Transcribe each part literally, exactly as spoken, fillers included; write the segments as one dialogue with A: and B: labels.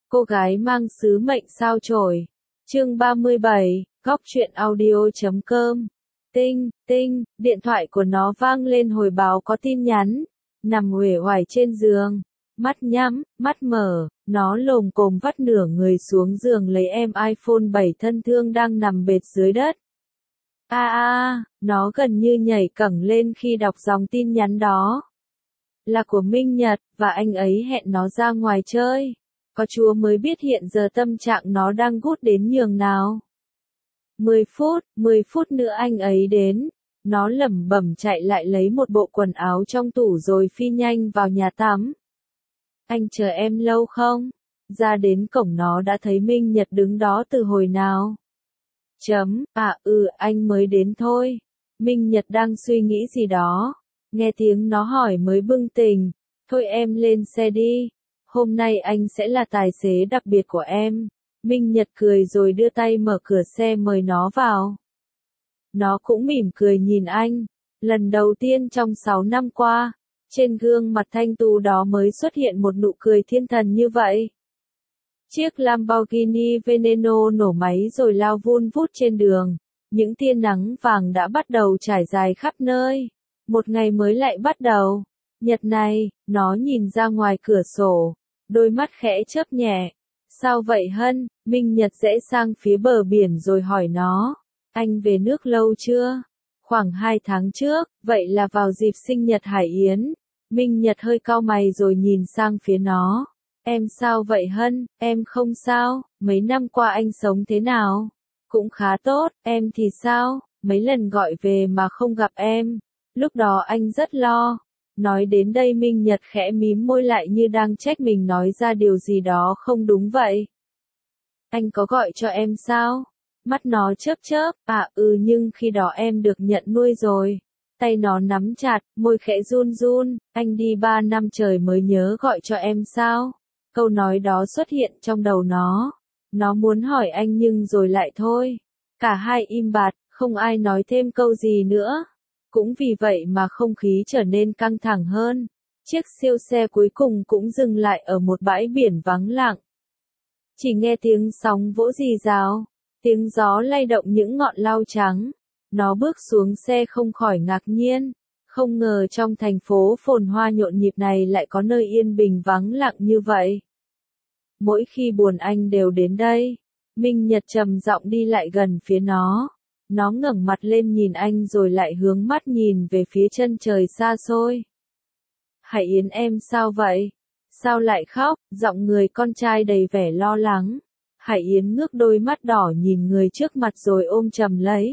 A: Cô gái mang sứ mệnh sao chổi. Chương ba mươi bảy, góc truyện audio.com. Tinh, tinh, điện thoại của nó vang lên hồi báo có tin nhắn. Nằm uể oải trên giường, mắt nhắm, mắt mở, nó lồm cồm vắt nửa người xuống giường lấy em iPhone bảy thân thương đang nằm bệt dưới đất. A a, nó gần như nhảy cẫng lên khi đọc dòng tin nhắn đó. Là của Minh Nhật, và anh ấy hẹn nó ra ngoài chơi. Có Chúa mới biết hiện giờ tâm trạng nó đang gút đến nhường nào. mười phút, mười phút nữa anh ấy đến. Nó lẩm bẩm chạy lại lấy một bộ quần áo trong tủ rồi phi nhanh vào nhà tắm. Anh chờ em lâu không? Ra đến cổng nó đã thấy Minh Nhật đứng đó từ hồi nào. Chấm, à ừ anh mới đến thôi. Minh Nhật đang suy nghĩ gì đó. Nghe tiếng nó hỏi mới bừng tỉnh. Thôi em lên xe đi. Hôm nay anh sẽ là tài xế đặc biệt của em. Minh Nhật cười rồi đưa tay mở cửa xe mời nó vào. Nó cũng mỉm cười nhìn anh. Lần đầu tiên trong sáu năm qua, trên gương mặt thanh tú đó mới xuất hiện một nụ cười thiên thần như vậy. Chiếc Lamborghini Veneno nổ máy rồi lao vun vút trên đường. Những tia nắng vàng đã bắt đầu trải dài khắp nơi. Một ngày mới lại bắt đầu. Nhật này, nó nhìn ra ngoài cửa sổ. Đôi mắt khẽ chớp nhẹ. Sao vậy Hân? Minh Nhật rẽ sang phía bờ biển rồi hỏi nó. Anh về nước lâu chưa? Khoảng hai tháng trước, vậy là vào dịp sinh nhật Hải Yến. Minh Nhật hơi cau mày rồi nhìn sang phía nó. Em sao vậy Hân? Em không sao, mấy năm qua anh sống thế nào? Cũng khá tốt, em thì sao? Mấy lần gọi về mà không gặp em. Lúc đó anh rất lo. Nói đến đây Minh Nhật khẽ mím môi lại như đang trách mình nói ra điều gì đó không đúng vậy. Anh có gọi cho em sao? Mắt nó chớp chớp, à ừ nhưng khi đó em được nhận nuôi rồi. Tay nó nắm chặt, môi khẽ run run, anh đi ba năm trời mới nhớ gọi cho em sao? Câu nói đó xuất hiện trong đầu nó. Nó muốn hỏi anh nhưng rồi lại thôi. Cả hai im bặt, không ai nói thêm câu gì nữa. Cũng vì vậy mà không khí trở nên căng thẳng hơn. Chiếc siêu xe cuối cùng cũng dừng lại ở một bãi biển vắng lặng. Chỉ nghe tiếng sóng vỗ rì rào, tiếng gió lay động những ngọn lau trắng. Nó bước xuống xe không khỏi ngạc nhiên. Không ngờ trong thành phố phồn hoa nhộn nhịp này lại có nơi yên bình vắng lặng như vậy. Mỗi khi buồn anh đều đến đây. Minh Nhật trầm giọng đi lại gần phía nó. Nó ngẩng mặt lên nhìn anh rồi lại hướng mắt nhìn về phía chân trời xa xôi. Hải Yến em sao vậy? Sao lại khóc? Giọng người con trai đầy vẻ lo lắng. Hải Yến ngước đôi mắt đỏ nhìn người trước mặt rồi ôm chầm lấy.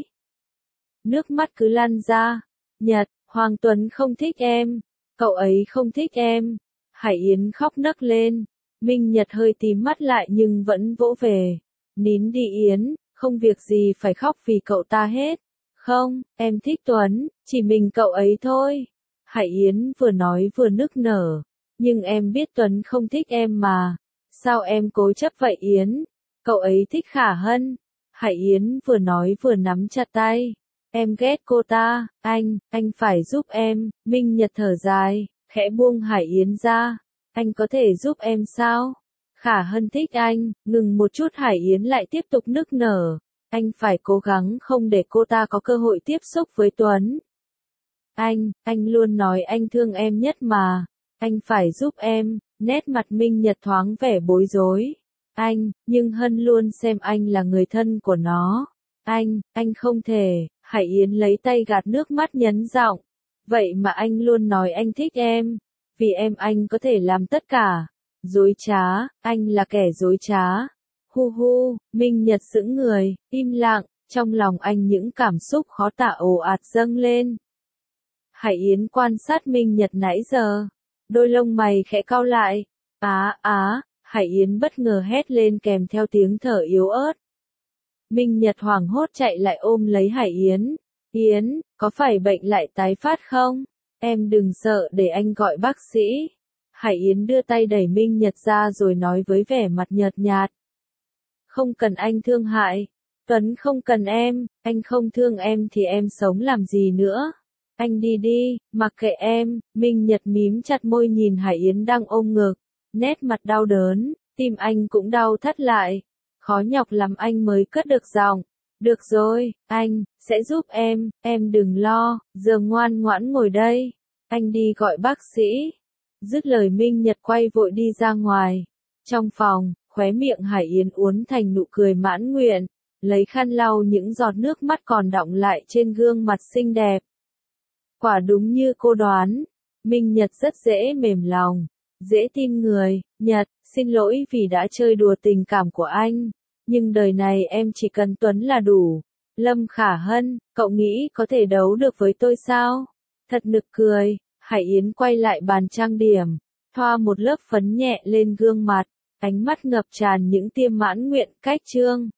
A: Nước mắt cứ lăn ra. Nhật, Hoàng Tuấn không thích em. Cậu ấy không thích em. Hải Yến khóc nấc lên. Minh Nhật hơi tím mắt lại nhưng vẫn vỗ về. Nín đi Yến. Không việc gì phải khóc vì cậu ta hết. Không, em thích Tuấn, chỉ mình cậu ấy thôi. Hải Yến vừa nói vừa nức nở. Nhưng em biết Tuấn không thích em mà. Sao em cố chấp vậy Yến? Cậu ấy thích Khả Hân. Hải Yến vừa nói vừa nắm chặt tay. Em ghét cô ta, anh, anh phải giúp em. Minh Nhật thở dài, khẽ buông Hải Yến ra. Anh có thể giúp em sao? Khả Hân thích anh, ngừng một chút Hải Yến lại tiếp tục nức nở. Anh phải cố gắng không để cô ta có cơ hội tiếp xúc với Tuấn. Anh, anh luôn nói anh thương em nhất mà. Anh phải giúp em. Nét mặt Minh Nhật thoáng vẻ bối rối. Anh, nhưng Hân luôn xem anh là người thân của nó. Anh, anh không thể. Hải Yến lấy tay gạt nước mắt nhấn giọng. Vậy mà anh luôn nói anh thích em. Vì em anh có thể làm tất cả. Dối trá, anh là kẻ dối trá. Hu hu, Minh Nhật sững người, im lặng, trong lòng anh những cảm xúc khó tả ồ ạt dâng lên. Hải Yến quan sát Minh Nhật nãy giờ, đôi lông mày khẽ cau lại. Á á, Hải Yến bất ngờ hét lên kèm theo tiếng thở yếu ớt. Minh Nhật hoảng hốt chạy lại ôm lấy Hải Yến. Yến, có phải bệnh lại tái phát không? Em đừng sợ để anh gọi bác sĩ. Hải Yến đưa tay đẩy Minh Nhật ra rồi nói với vẻ mặt nhợt nhạt. Không cần anh thương hại. Tuấn không cần em, anh không thương em thì em sống làm gì nữa. Anh đi đi, mặc kệ em. Minh Nhật mím chặt môi nhìn Hải Yến đang ôm ngực. Nét mặt đau đớn, Tim anh cũng đau thắt lại. Khó nhọc lắm anh mới cất được giọng. Được rồi, anh, sẽ giúp em, em đừng lo, giờ ngoan ngoãn ngồi đây. Anh đi gọi bác sĩ. Dứt lời Minh Nhật quay vội đi ra ngoài. Trong phòng, khóe miệng Hải Yến uốn thành nụ cười mãn nguyện, lấy khăn lau những giọt nước mắt còn đọng lại trên gương mặt xinh đẹp. Quả đúng như cô đoán, Minh Nhật rất dễ mềm lòng, dễ tin người. Nhật, xin lỗi vì đã chơi đùa tình cảm của anh, nhưng đời này em chỉ cần Tuấn là đủ. Lâm Khả Hân, cậu nghĩ có thể đấu được với tôi sao? Thật nực cười. Hải Yến quay lại bàn trang điểm, thoa một lớp phấn nhẹ lên gương mặt, ánh mắt ngập tràn những tia mãn nguyện. Cách chương